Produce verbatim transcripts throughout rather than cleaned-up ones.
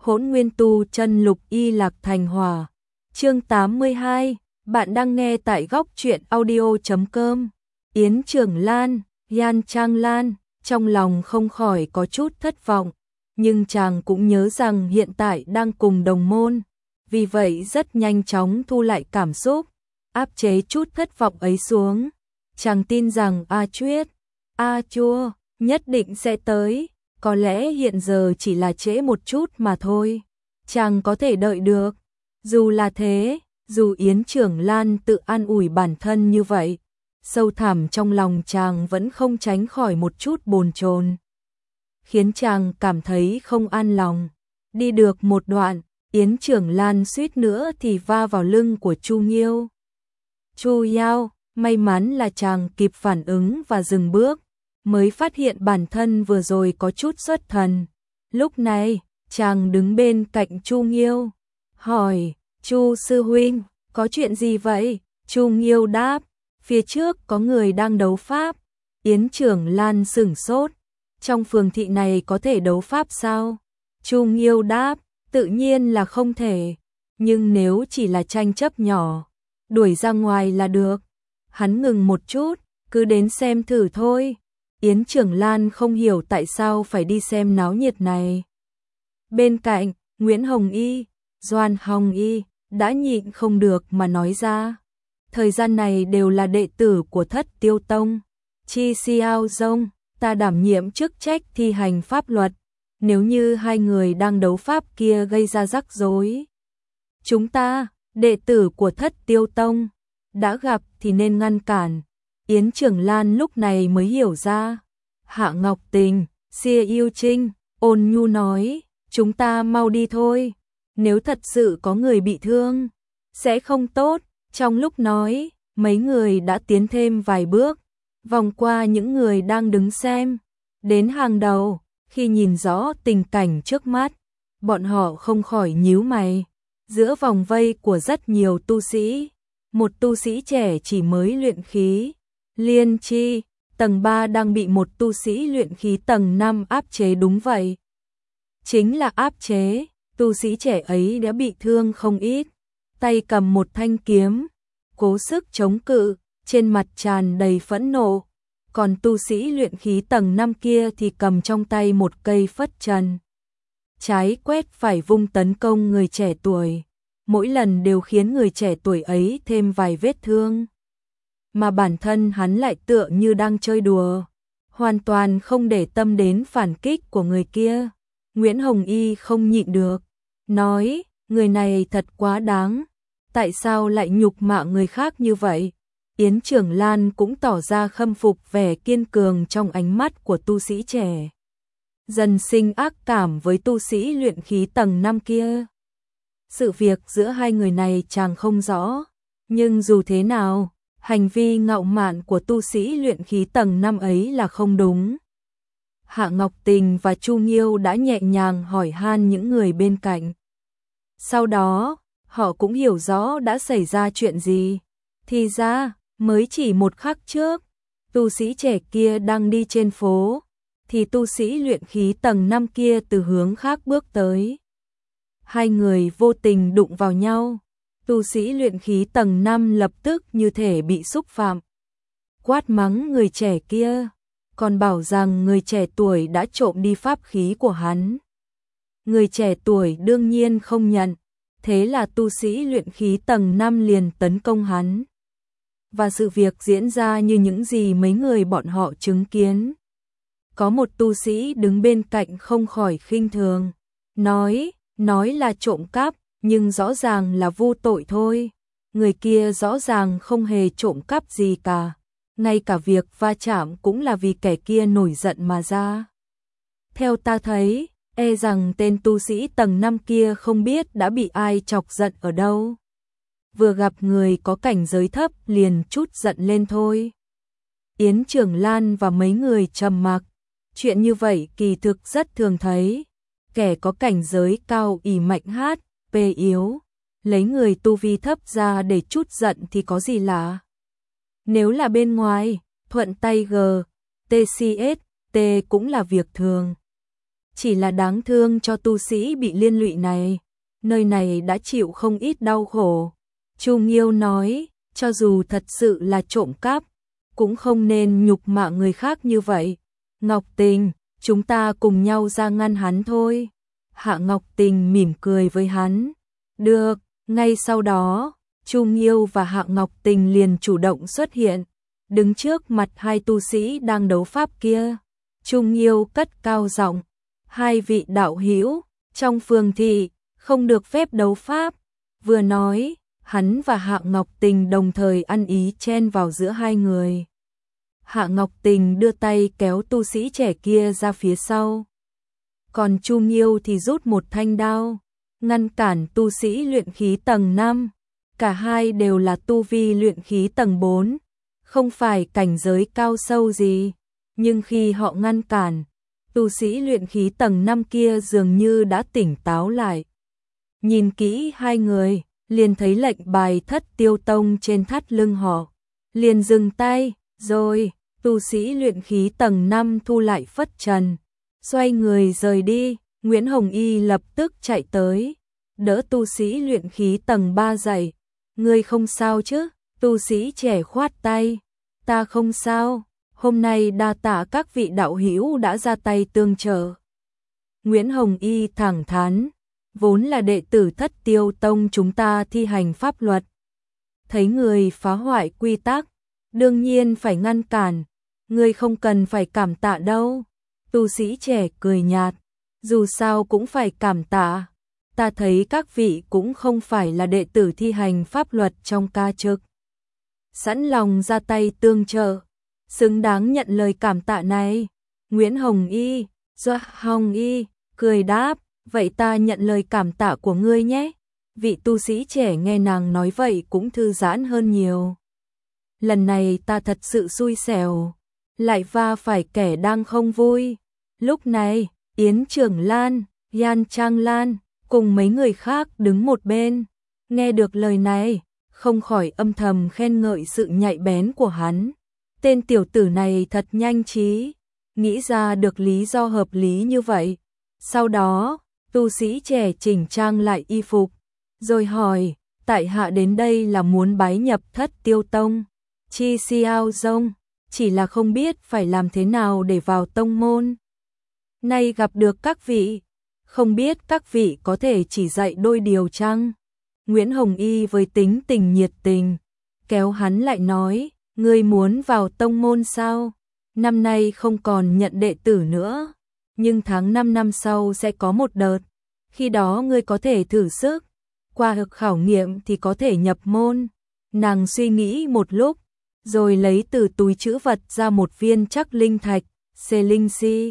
Hỗn Nguyên Tu Chân Lục Y Lạc Thành Hỏa. Chương tám mươi hai, bạn đang nghe tại góc truyện audio chấm com. Yến Trường Lan, Yan Trang Lan, trong lòng không khỏi có chút thất vọng, nhưng chàng cũng nhớ rằng hiện tại đang cùng đồng môn, vì vậy rất nhanh chóng thu lại cảm xúc, áp chế chút thất vọng ấy xuống. Chàng tin rằng A Chuyết, A Chua nhất định sẽ tới, có lẽ hiện giờ chỉ là trễ một chút mà thôi. Chàng có thể đợi được. Dù là thế, dù Yến Trường Lan tự an ủi bản thân như vậy, sâu thẳm trong lòng chàng vẫn không tránh khỏi một chút bồn chồn, khiến chàng cảm thấy không an lòng. Đi được một đoạn, Yến Trường Lan suýt nữa thì va vào lưng của Chu Nghiêu. Chu Yao, may mắn là chàng kịp phản ứng và dừng bước, mới phát hiện bản thân vừa rồi có chút xuất thần. Lúc này, chàng đứng bên cạnh Chu Nghiêu, hỏi: Chu sư huynh, có chuyện gì vậy? Chu Nghiêu đáp: phía trước có người đang đấu pháp. Yến Trường Lan sửng sốt: trong phường thị này có thể đấu pháp sao? Chu Nghiêu đáp: tự nhiên là không thể, nhưng nếu chỉ là tranh chấp nhỏ, đuổi ra ngoài là được. Hắn ngừng một chút: cứ đến xem thử thôi. Yến Trường Lan không hiểu tại sao phải đi xem náo nhiệt này. Bên cạnh, Nguyễn Hồng Y, Doan Hồng Y đã nhịn không được mà nói ra: thời gian này đều là đệ tử của Thất Tiêu Tông. Chi Xiao Dông, ta đảm nhiệm chức trách thi hành pháp luật. Nếu như hai người đang đấu pháp kia gây ra rắc rối, chúng ta, đệ tử của Thất Tiêu Tông, đã gặp thì nên ngăn cản. Yến Trường Lan lúc này mới hiểu ra. Hạ Ngọc Tình, Xia Yêu Trinh, ôn nhu nói: chúng ta mau đi thôi, nếu thật sự có người bị thương, sẽ không tốt. Trong lúc nói, mấy người đã tiến thêm vài bước, vòng qua những người đang đứng xem, đến hàng đầu. Khi nhìn rõ tình cảnh trước mắt, bọn họ không khỏi nhíu mày. Giữa vòng vây của rất nhiều tu sĩ, một tu sĩ trẻ chỉ mới luyện khí Liên Chi tầng ba đang bị một tu sĩ luyện khí tầng năm áp chế. Đúng vậy, chính là áp chế. Tu sĩ trẻ ấy đã bị thương không ít, tay cầm một thanh kiếm, cố sức chống cự, trên mặt tràn đầy phẫn nộ. Còn tu sĩ luyện khí tầng năm kia thì cầm trong tay một cây phất trần, trái quét phải vung tấn công người trẻ tuổi, mỗi lần đều khiến người trẻ tuổi ấy thêm vài vết thương. Mà bản thân hắn lại tựa như đang chơi đùa, hoàn toàn không để tâm đến phản kích của người kia. Nguyễn Hồng Y không nhịn được, nói: người này thật quá đáng, tại sao lại nhục mạ người khác như vậy? Yến Trường Lan cũng tỏ ra khâm phục vẻ kiên cường trong ánh mắt của tu sĩ trẻ, dần sinh ác cảm với tu sĩ luyện khí tầng năm kia. Sự việc giữa hai người này chàng không rõ, nhưng dù thế nào, hành vi ngạo mạn của tu sĩ luyện khí tầng năm ấy là không đúng. Hạ Ngọc Tình và Chu Nghiêu đã nhẹ nhàng hỏi han những người bên cạnh. Sau đó, họ cũng hiểu rõ đã xảy ra chuyện gì. Thì ra, mới chỉ một khắc trước, tu sĩ trẻ kia đang đi trên phố, thì tu sĩ luyện khí tầng năm kia từ hướng khác bước tới. Hai người vô tình đụng vào nhau, tu sĩ luyện khí tầng năm lập tức như thể bị xúc phạm, quát mắng người trẻ kia, còn bảo rằng người trẻ tuổi đã trộm đi pháp khí của hắn. Người trẻ tuổi đương nhiên không nhận, thế là tu sĩ luyện khí tầng năm liền tấn công hắn. Và sự việc diễn ra như những gì mấy người bọn họ chứng kiến. Có một tu sĩ đứng bên cạnh không khỏi khinh thường, nói, nói là trộm cắp, nhưng rõ ràng là vô tội thôi. Người kia rõ ràng không hề trộm cắp gì cả, ngay cả việc va chạm cũng là vì kẻ kia nổi giận mà ra. Theo ta thấy, e rằng tên tu sĩ tầng năm kia không biết đã bị ai chọc giận ở đâu. Vừa gặp người có cảnh giới thấp liền chút giận lên thôi. Yến Trường Lan và mấy người trầm mặc. Chuyện như vậy kỳ thực rất thường thấy. Kẻ có cảnh giới cao ỷ mạnh hát, pê yếu, lấy người tu vi thấp ra để chút giận thì có gì lạ. Nếu là bên ngoài, thuận tay G, tê xê ét, T cũng là việc thường. chỉ là đáng thương cho tu sĩ bị liên lụy này, nơi này đã chịu không ít đau khổ. Chu Nghiêu nói, cho dù thật sự là trộm cắp, cũng không nên nhục mạ người khác như vậy. Ngọc Tình, chúng ta cùng nhau ra ngăn hắn thôi. Hạ Ngọc Tình mỉm cười với hắn. Được, ngay sau đó, Chu Nghiêu và Hạ Ngọc Tình liền chủ động xuất hiện, đứng trước mặt hai tu sĩ đang đấu pháp kia. Chu Nghiêu cất cao giọng, hai vị đạo hữu, trong phường thị, không được phép đấu pháp. Vừa nói, hắn và Hạ Ngọc Tình đồng thời ăn ý chen vào giữa hai người. Hạ Ngọc Tình đưa tay kéo tu sĩ trẻ kia ra phía sau. Còn Chu Nghiêu thì rút một thanh đao, ngăn cản tu sĩ luyện khí tầng năm. Cả hai đều là tu vi luyện khí tầng bốn, không phải cảnh giới cao sâu gì. Nhưng khi họ ngăn cản, tu sĩ luyện khí tầng năm kia dường như đã tỉnh táo lại. Nhìn kỹ hai người, liền thấy lệnh bài Thất Tiêu Tông trên thắt lưng họ. Liền dừng tay, rồi, tu sĩ luyện khí tầng năm thu lại phất trần. Xoay người rời đi, Nguyễn Hồng Y lập tức chạy tới, đỡ tu sĩ luyện khí tầng ba dậy. Ngươi không sao chứ? Tu sĩ trẻ khoát tay. Ta không sao, hôm nay đa tạ các vị đạo hữu đã ra tay tương trợ. Nguyễn Hồng Y thẳng thắn, vốn là đệ tử Thất Tiêu Tông chúng ta thi hành pháp luật. Thấy người phá hoại quy tắc, đương nhiên phải ngăn cản, ngươi không cần phải cảm tạ đâu. Tu sĩ trẻ cười nhạt, dù sao cũng phải cảm tạ. Ta thấy các vị cũng không phải là đệ tử thi hành pháp luật trong ca trực, sẵn lòng ra tay tương trợ, xứng đáng nhận lời cảm tạ này. Nguyễn Hồng Y, Doa Hồng Y, cười đáp, vậy ta nhận lời cảm tạ của ngươi nhé. Vị tu sĩ trẻ nghe nàng nói vậy cũng thư giãn hơn nhiều. Lần này ta thật sự xui xẻo, lại va phải kẻ đang không vui. Lúc này, Yến Trưởng Lan, Yan Trang Lan, cùng mấy người khác đứng một bên, nghe được lời này, không khỏi âm thầm khen ngợi sự nhạy bén của hắn. Tên tiểu tử này thật nhanh trí, nghĩ ra được lý do hợp lý như vậy. Sau đó, tu sĩ trẻ chỉnh trang lại y phục, rồi hỏi, tại hạ đến đây là muốn bái nhập Thất Tiêu Tông. Chi Xiao Dông, chỉ là không biết phải làm thế nào để vào tông môn. Nay gặp được các vị, không biết các vị có thể chỉ dạy đôi điều chăng? Nguyễn Hồng Y với tính tình nhiệt tình, kéo hắn lại nói, ngươi muốn vào tông môn sao? Năm nay không còn nhận đệ tử nữa, nhưng tháng năm năm sau sẽ có một đợt, khi đó ngươi có thể thử sức, qua được khảo nghiệm thì có thể nhập môn. Nàng suy nghĩ một lúc, rồi lấy từ túi trữ vật ra một viên chắc linh thạch, xê linh si.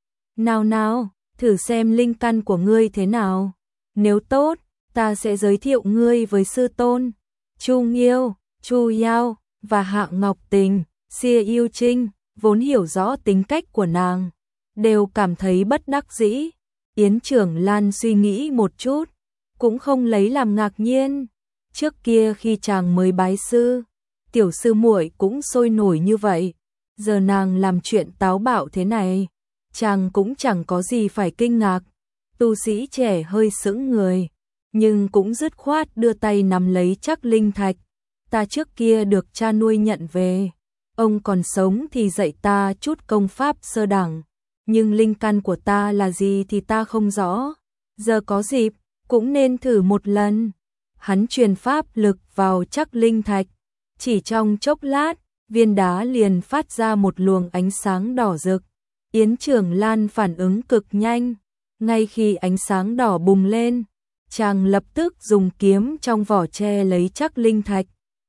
Nào nào, thử xem linh căn của ngươi thế nào. Nếu tốt, ta sẽ giới thiệu ngươi với sư tôn. Chu Nghiêu, Chu Yao và Hạ Ngọc Tình, Xia Yêu Trinh, vốn hiểu rõ tính cách của nàng, đều cảm thấy bất đắc dĩ. Yến Trưởng Lan suy nghĩ một chút, cũng không lấy làm ngạc nhiên. Trước kia khi chàng mới bái sư, tiểu sư muội cũng sôi nổi như vậy. Giờ nàng làm chuyện táo bạo thế này, chàng cũng chẳng có gì phải kinh ngạc. Tu sĩ trẻ hơi sững người, nhưng cũng dứt khoát đưa tay nắm lấy chắc linh thạch. Ta trước kia được cha nuôi nhận về, ông còn sống thì dạy ta chút công pháp sơ đẳng, nhưng linh căn của ta là gì thì ta không rõ. Giờ có dịp, cũng nên thử một lần. Hắn truyền pháp lực vào chắc linh thạch, chỉ trong chốc lát, viên đá liền phát ra một luồng ánh sáng đỏ rực. Yến Trưởng Lan phản ứng cực nhanh, ngay khi ánh sáng đỏ bùng lên, chàng lập tức dùng kiếm trong vỏ che lấy chắc linh thạch,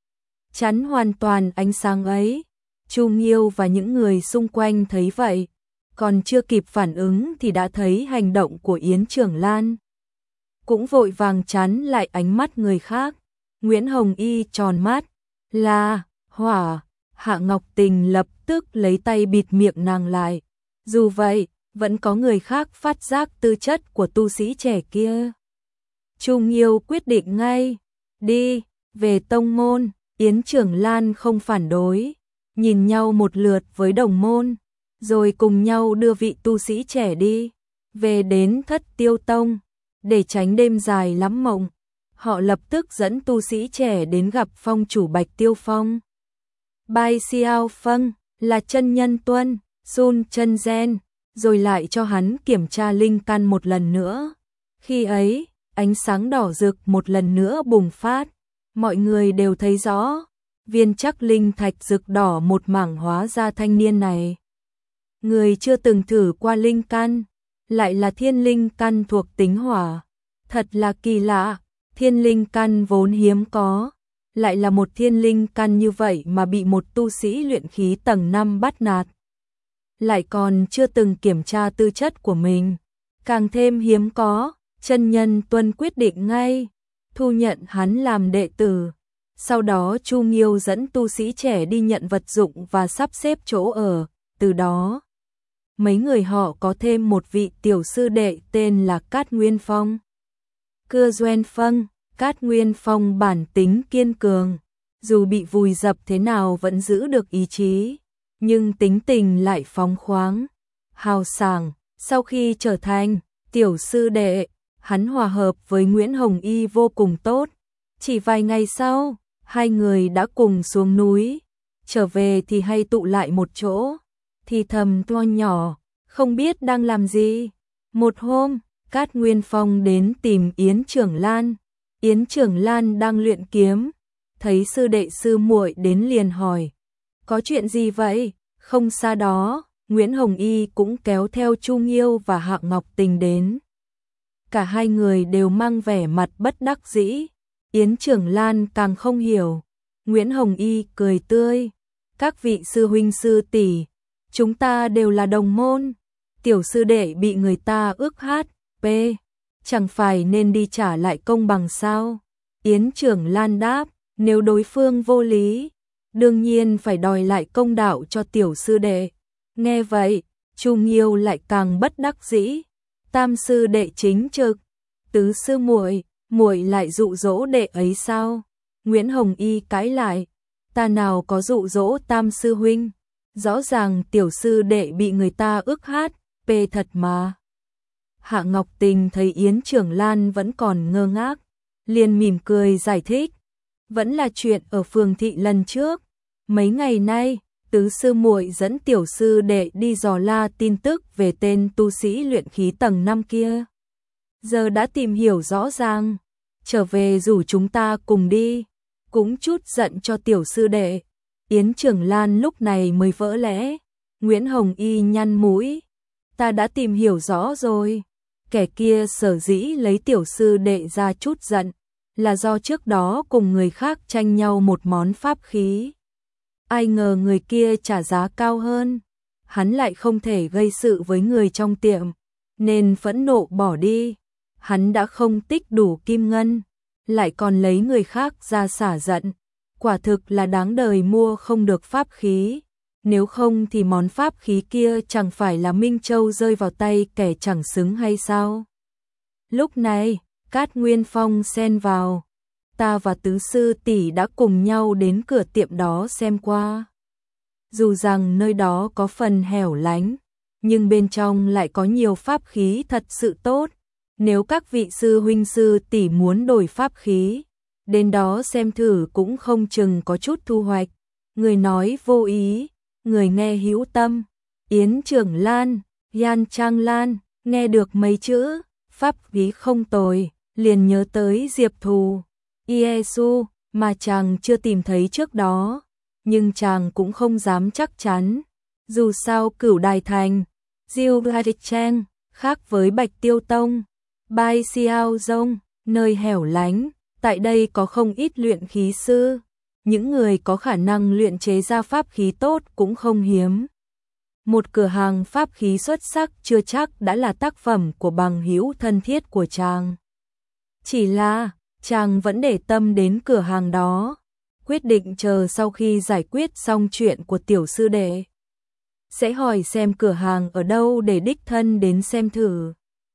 chắn hoàn toàn ánh sáng ấy. Chu Nghiêu và những người xung quanh thấy vậy, còn chưa kịp phản ứng thì đã thấy hành động của Yến Trưởng Lan, cũng vội vàng chắn lại ánh mắt người khác. Nguyễn Hồng Y tròn mắt, là hỏa. Hạ Ngọc Tình lập tức lấy tay bịt miệng nàng lại. Dù vậy, vẫn có người khác phát giác tư chất của tu sĩ trẻ kia. Chu Nghiêu quyết định ngay, đi, về tông môn. Yến Trưởng Lan không phản đối, nhìn nhau một lượt với đồng môn, rồi cùng nhau đưa vị tu sĩ trẻ đi. Về đến Thất Tiêu Tông, để tránh đêm dài lắm mộng, họ lập tức dẫn tu sĩ trẻ đến gặp phong chủ Bạch Tiêu Phong. Bai Xiao Phâng là chân nhân tuân, Sun chân gen, rồi lại cho hắn kiểm tra linh căn một lần nữa. Khi ấy, ánh sáng đỏ rực một lần nữa bùng phát, mọi người đều thấy rõ, viên chắc linh thạch rực đỏ một mảng hóa ra thanh niên này. Người chưa từng thử qua linh căn, lại là thiên linh căn thuộc tính hỏa, thật là kỳ lạ, thiên linh căn vốn hiếm có, lại là một thiên linh căn như vậy mà bị một tu sĩ luyện khí tầng năm bắt nạt. Lại còn chưa từng kiểm tra tư chất của mình, càng thêm hiếm có, chân nhân tuân quyết định ngay, thu nhận hắn làm đệ tử. Sau đó Chu Nghiêu dẫn tu sĩ trẻ đi nhận vật dụng và sắp xếp chỗ ở, từ đó mấy người họ có thêm một vị tiểu sư đệ tên là Cát Nguyên Phong. Cưa Doen Phâng, Cát Nguyên Phong bản tính kiên cường, dù bị vùi dập thế nào vẫn giữ được ý chí, nhưng tính tình lại phóng khoáng, hào sảng. Sau khi trở thành tiểu sư đệ, hắn hòa hợp với Nguyễn Hồng Y vô cùng tốt. Chỉ vài ngày sau, hai người đã cùng xuống núi, trở về thì hay tụ lại một chỗ, thì thầm to nhỏ, không biết đang làm gì. Một hôm, Cát Nguyên Phong đến tìm Yến Trưởng Lan. Yến Trưởng Lan đang luyện kiếm, thấy sư đệ sư muội đến liền hỏi, có chuyện gì vậy? Không xa đó, Nguyễn Hồng Y cũng kéo theo Chu Nghiêu và Hạ Ngọc Tình đến. Cả hai người đều mang vẻ mặt bất đắc dĩ. Yến Trưởng Lan càng không hiểu. Nguyễn Hồng Y cười tươi, các vị sư huynh sư tỷ, chúng ta đều là đồng môn, tiểu sư đệ bị người ta ức hát, p, chẳng phải nên đi trả lại công bằng sao? Yến Trưởng Lan đáp, nếu đối phương vô lý, đương nhiên phải đòi lại công đạo cho tiểu sư đệ. Nghe vậy, Chu Nghiêu lại càng bất đắc dĩ, tam sư đệ chính trực, tứ sư muội, muội lại dụ dỗ đệ ấy sao? Nguyễn Hồng Y cãi lại, ta nào có dụ dỗ tam sư huynh, rõ ràng tiểu sư đệ bị người ta ức hát, p thật mà. Hạ Ngọc Tình thấy Yến Trưởng Lan vẫn còn ngơ ngác, liền mỉm cười giải thích, vẫn là chuyện ở phường thị lần trước, mấy ngày nay, tứ sư muội dẫn tiểu sư đệ đi dò la tin tức về tên tu sĩ luyện khí tầng năm kia. Giờ đã tìm hiểu rõ ràng, trở về rủ chúng ta cùng đi, cũng chút giận cho tiểu sư đệ. Yến Trưởng Lan lúc này mới vỡ lẽ. Nguyễn Hồng Y nhăn mũi, ta đã tìm hiểu rõ rồi, kẻ kia sở dĩ lấy tiểu sư đệ ra chút giận, là do trước đó cùng người khác tranh nhau một món pháp khí. Ai ngờ người kia trả giá cao hơn, hắn lại không thể gây sự với người trong tiệm, nên phẫn nộ bỏ đi. Hắn đã không tích đủ kim ngân, lại còn lấy người khác ra xả giận, quả thực là đáng đời mua không được pháp khí, nếu không thì món pháp khí kia chẳng phải là Minh Châu rơi vào tay kẻ chẳng xứng hay sao? Lúc này, Cát Nguyên Phong xen vào, ta và tứ sư tỷ đã cùng nhau đến cửa tiệm đó xem qua. Dù rằng nơi đó có phần hẻo lánh, nhưng bên trong lại có nhiều pháp khí thật sự tốt. Nếu các vị sư huynh sư tỷ muốn đổi pháp khí, đến đó xem thử cũng không chừng có chút thu hoạch. Người nói vô ý, người nghe hữu tâm. Yến Trưởng Lan, Yan Trang Lan, nghe được mấy chữ pháp khí không tồi, liền nhớ tới Diệp Thù, Iesu mà chàng chưa tìm thấy trước đó, nhưng chàng cũng không dám chắc chắn. Dù sao Cửu Đài Thành, Diêu Cheng khác với Bạch Tiêu Tông, Bai Xiao Dông, nơi hẻo lánh, tại đây có không ít luyện khí sư, những người có khả năng luyện chế ra pháp khí tốt cũng không hiếm. Một cửa hàng pháp khí xuất sắc chưa chắc đã là tác phẩm của bằng hữu thân thiết của chàng. Chỉ là, chàng vẫn để tâm đến cửa hàng đó, quyết định chờ sau khi giải quyết xong chuyện của tiểu sư đệ, sẽ hỏi xem cửa hàng ở đâu để đích thân đến xem thử.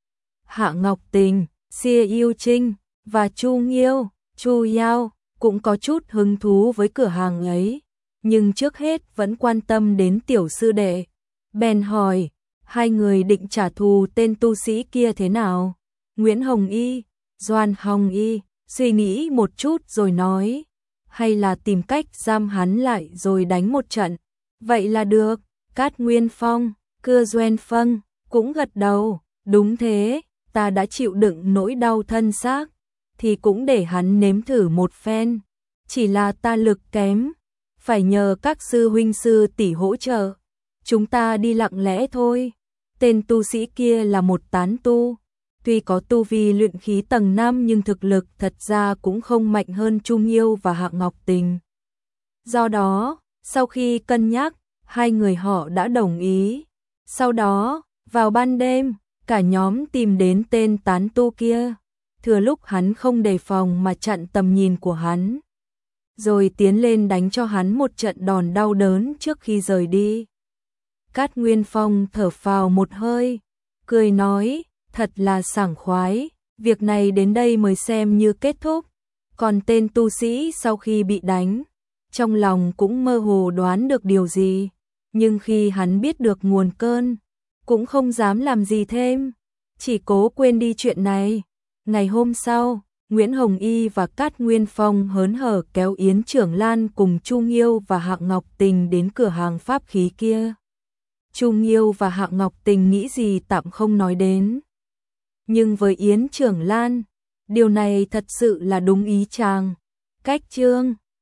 Hạ Ngọc Tình, Xia Yêu Trinh và Chu Nghiêu, Chu Yao cũng có chút hứng thú với cửa hàng ấy, nhưng trước hết vẫn quan tâm đến tiểu sư đệ. Bèn hỏi, hai người định trả thù tên tu sĩ kia thế nào? Nguyễn Hồng Y, Doan Hồng Y, suy nghĩ một chút rồi nói, hay là tìm cách giam hắn lại rồi đánh một trận. Vậy là được. Cát Nguyên Phong, Cưa Doan Phân cũng gật đầu, đúng thế, ta đã chịu đựng nỗi đau thân xác, thì cũng để hắn nếm thử một phen. Chỉ là ta lực kém, phải nhờ các sư huynh sư tỷ hỗ trợ. Chúng ta đi lặng lẽ thôi. Tên tu sĩ kia là một tán tu, tuy có tu vi luyện khí tầng năm nhưng thực lực thật ra cũng không mạnh hơn Trung Yêu và Hạng Ngọc Tình. Do đó, sau khi cân nhắc, hai người họ đã đồng ý. Sau đó, vào ban đêm, cả nhóm tìm đến tên tán tu kia, thừa lúc hắn không đề phòng mà chặn tầm nhìn của hắn, rồi tiến lên đánh cho hắn một trận đòn đau đớn trước khi rời đi. Cát Nguyên Phong thở phào một hơi, cười nói, thật là sảng khoái, việc này đến đây mới xem như kết thúc. Còn tên tu sĩ sau khi bị đánh, trong lòng cũng mơ hồ đoán được điều gì, nhưng khi hắn biết được nguồn cơn, cũng không dám làm gì thêm, chỉ cố quên đi chuyện này. Ngày hôm sau, Nguyễn Hồng Y và Cát Nguyên Phong hớn hở kéo Yến Trưởng Lan cùng Trung Yêu và Hạng Ngọc Tình đến cửa hàng pháp khí kia. Trung Yêu và Hạng Ngọc Tình nghĩ gì tạm không nói đến, nhưng với Yến Trưởng Lan, điều này thật sự là đúng ý chàng. Cách chương